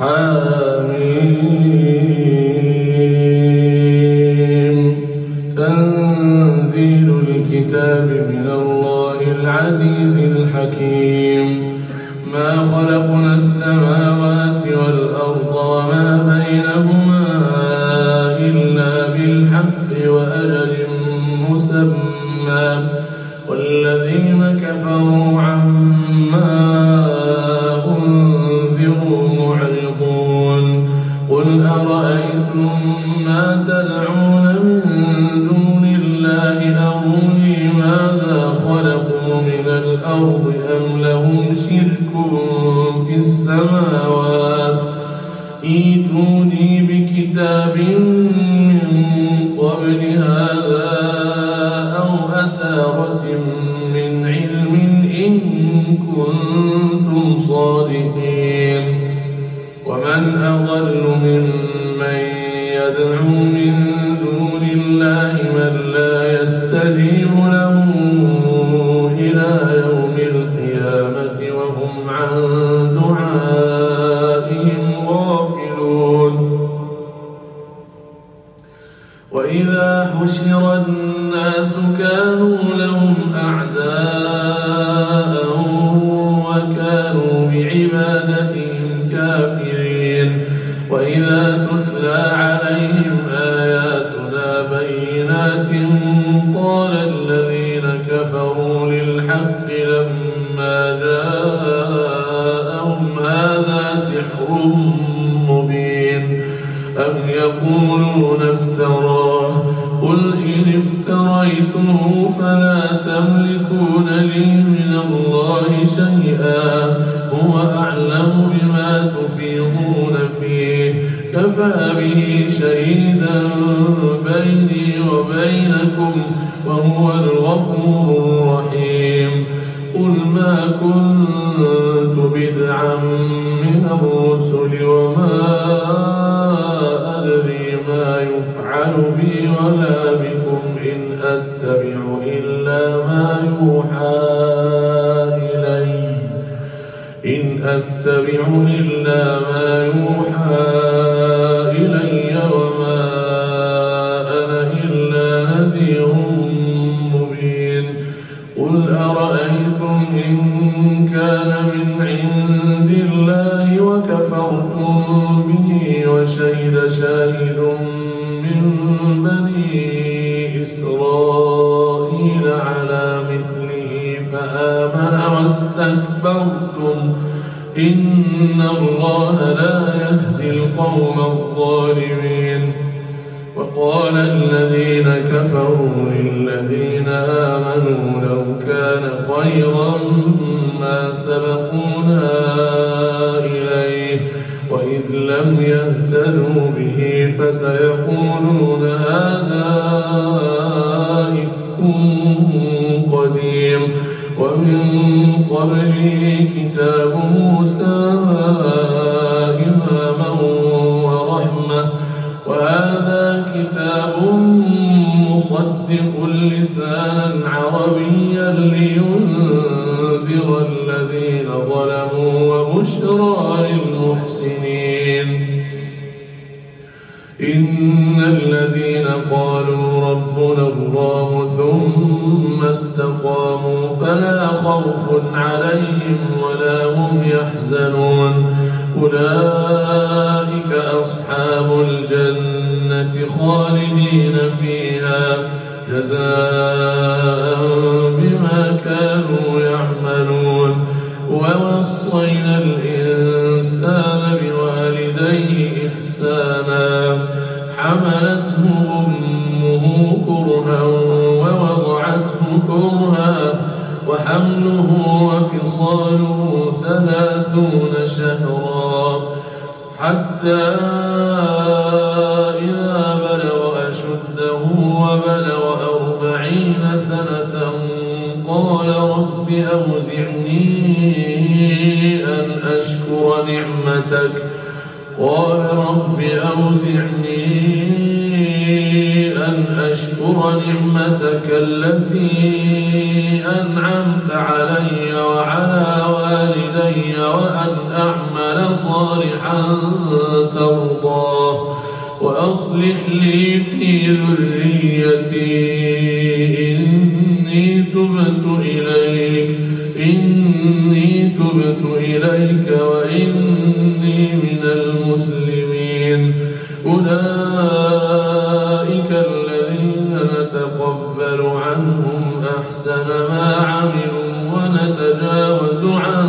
حميم تنزيل الكتاب من الله العزيز الحكيم ما خلقنا السماوات والأرض وما بينهما إلا بالحق وأجل مسمى والذين كفروا عما أنذروا معرضون قل أرأيتم ما تدعون من دون الله أروني ماذا خلقوا من الأرض أم لهم شرك في السماوات ائتوني بكتاب من قبل هذا أو أثارة من علم إن كنتم صادقين ومن أضل ممن يدعو من دون الله من لا يستجيب له إلى يوم القيامة وهم عن دعائهم غافلون وإذا حشر الناس كانوا لهم أعداء وكانوا بعبادتهم كافرين وإذا تتلى عليهم آياتنا بينات قال الذين كفروا للحق لما جاءهم هذا سحر مبين أم يقولون افتراه قل إن افتريته فلا تملكون لي من الله شيئا هو أعلم بما تفيضون فيه كفى به شهيدا بيني وبينكم وهو الغفور الرحيم قل ما كنت بدعا من الرسل وما أدري ما يفعل بي ولا بكم إن أتبع إلا ما يوحى إلي وما أنا إلا نذير مبين قل أرأيتم إن كان من عند الله وكفرتم به وشهد شاهد من بني إسرائيل على مثله فآمن واستكبرتم إن الله لا يهدي القوم الظالمين وقال الذين كفروا للذين آمنوا لو كان خيرا ما سبقونا إليه وإذ لم يهتدوا به فسيقولون هذا إفك قديم ومن قبله كتاب موسى إماما ورحمة وهذا كتاب مصدق لسانا عربيا لينذر الذين ظلموا وبشرى للمحسنين إن الذين قالوا ربنا الله ثم استقاموا فلا خوف عليهم ولا هم يحزنون أولئك أصحاب الجنة خالدين فيها جزاء بما كانوا يعملون ووصينا الإنسان بوالديه إحسانا حملته أمه كرها ووضعته كرها وحمله وفصاله 30 شهرا حتى إذا بلغ أشده وبلغ 40 سنة قال رب أوزعني أن أشكر نعمتك التي أنعمت علي وعلى والدي وأن أعمل صالحا ترضاه وأصلح لي في ذريتي إني تبت إليك وإني من المسلمين أولئك الذين نتقبل عنهم أحسن ما عملوا ونتجاوز عن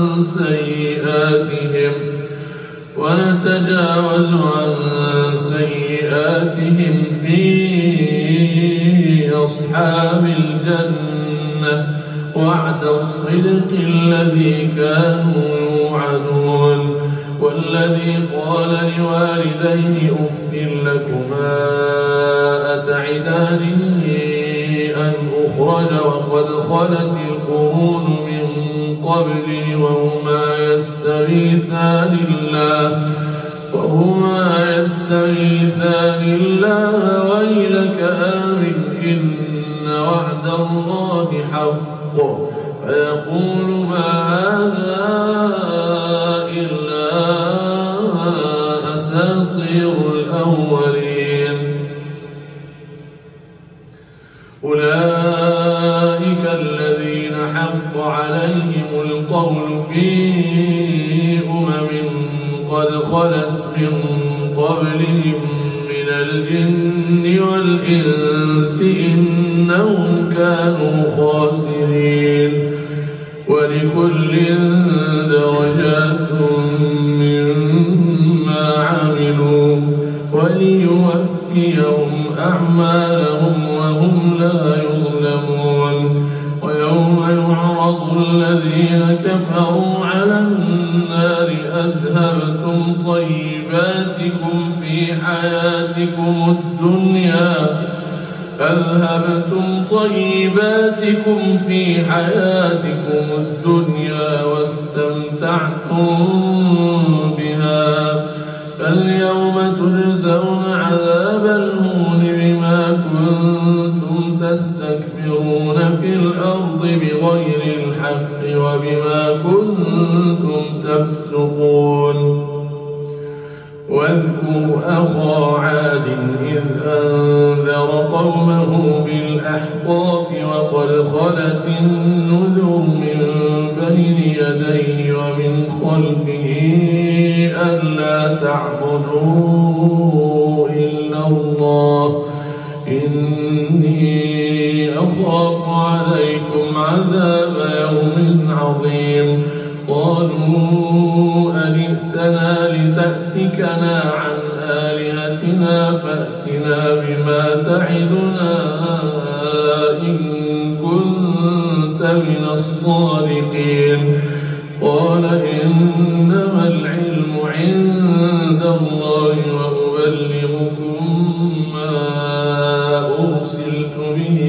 سيئاتهم في أصحاب الجنة وعد الصدق الذي كانوا يوعدون والذي قال لوالديه أف لكما أتعدانني أن أخرج وقد خلت القرون من قبلي وهما يستغيثان الله ويلك آمن إن وعد الله حق فيقول ما هذا إلا أساطير الأولين أولئك الذين حق عليهم القول في قد خلت من قبلهم من الجن والإنس إنهم كانوا خاسرين ولكل درجات مما عملوا وليوفيهم أعمالهم وهم لا يظلمون ويوم يعرض الذين كفروا على النار أذهبتم طيباتكم في حياتكم الدنيا واستمتعتم بها فاليوم تجزون عذاب الهون بما كنتم تستكبرون في الأرض بغير الحق وبما كنتم تفسقون واذكر أخا عاد إذ أنذر قومه بالأحقاف وقد خلت النذر من بين يديه ومن خلفه ألا تعبدوا إلا الله إني أخاف عليكم عذاب يوم عظيم قالوا أجئتنا لتأفكنا عن آلهتنا فأتنا بما تعدنا إن كنت من الصادقين قال إنما العلم عند الله وأبلغكم ما أرسلت به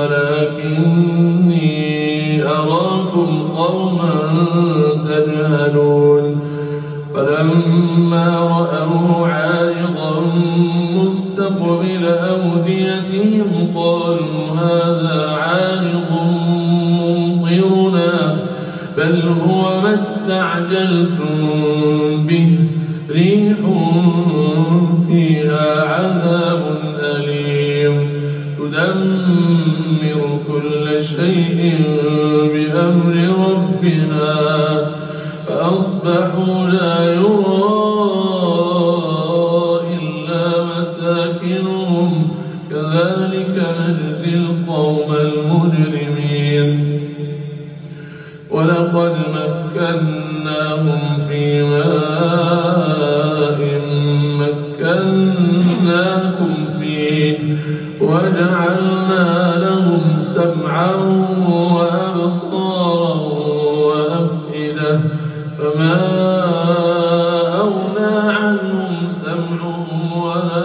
ولكني أراكم قوما تجهلون فلما رأوه عارضا مستقبل أوديتهم قالوا هذا عارض ممطرنا بل هو ما استعجلتم به ريح فيها عذاب أليم تدمر كل شيء بأمر ربها فأصبحوا لا يرى إلا مساكنهم كذلك نجزي القوم المجرمين ولقد مكناهم في ماء مكناكم فيه وجعلنا لهم سمعا وأبصارا وأفئدة فما أغنى عنهم سمعهم ولا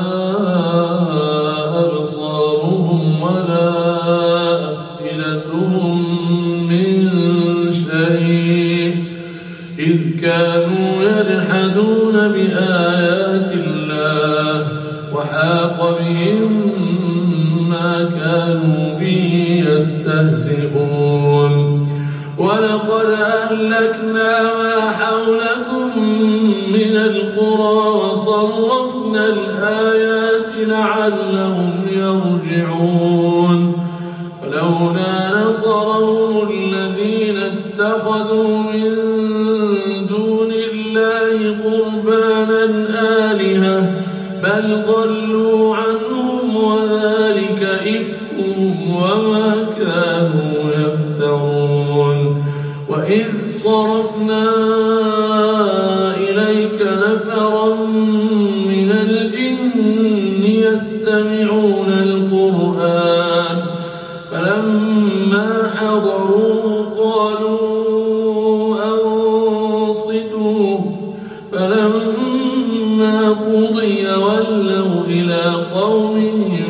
أبصارهم ولا أفئدتهم من شيء إذ كانوا يجحدون بآيات الله وحاق بهم ما كانوا به يستهزئون ولقد أهلكنا ما حولكم من القرى وصرفنا الآيات لعلهم يرجعون فلولا نصرهم الذين اتخذوا من دون الله قربانا آلهة بل ضلوا عنهم وذلك إفكهم وما كانوا يفترون وإذ صرفنا إليك نفرا من الجن يستمعون القرآن فلما حضروا قالوا أنصتوا فلما قضي ولوا إلى قومهم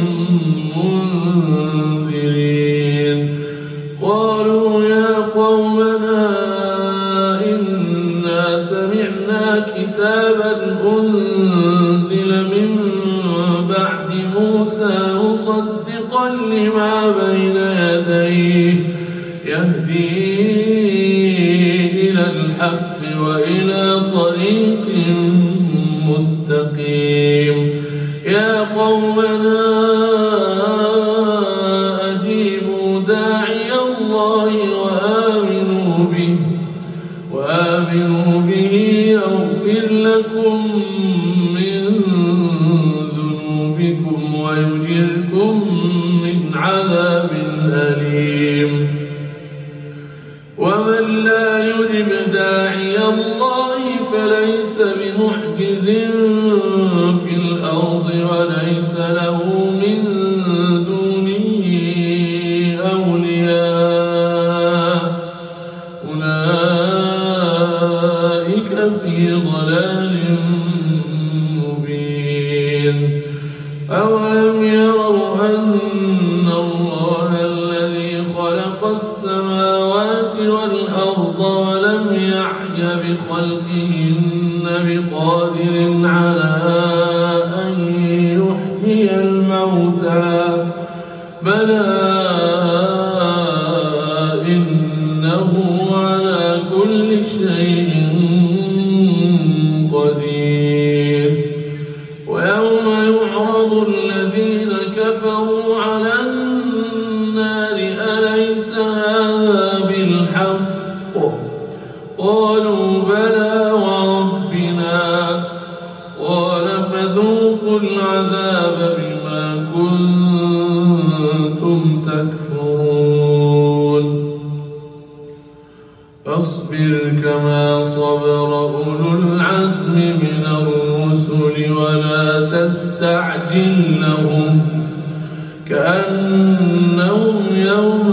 منذرين قالوا يا قومنا إنا سمعنا كتابا أنزل من بعد موسى مصدقا لما بين يديه يهدي إلى الحق وإلى طريق مستقيم يا قومنا أجيبوا داعي الله وآمنوا به يغفر لكم من ذنوبكم ويجركم من عذاب أليم ومن لا يجب داعي الله فليس بمعجز في الأرض وليس له من دونه أولياء أولئك في ضلال مبين أولم يروا أن الله الذي خلق السماوات والأرض ولم يعي بخلقهن بقادر على أن يحيي الموتى بلى إنه على كل شيء قدير ويوم يعرض الذين كفروا على النار أليس هذا بالحق قالوا بلى وربنا قال فذوقوا العذاب بما كنتم تكفرون فاصبر كما صبر أولو العزم من الرسل ولا تستعجل لهم كأنهم يوم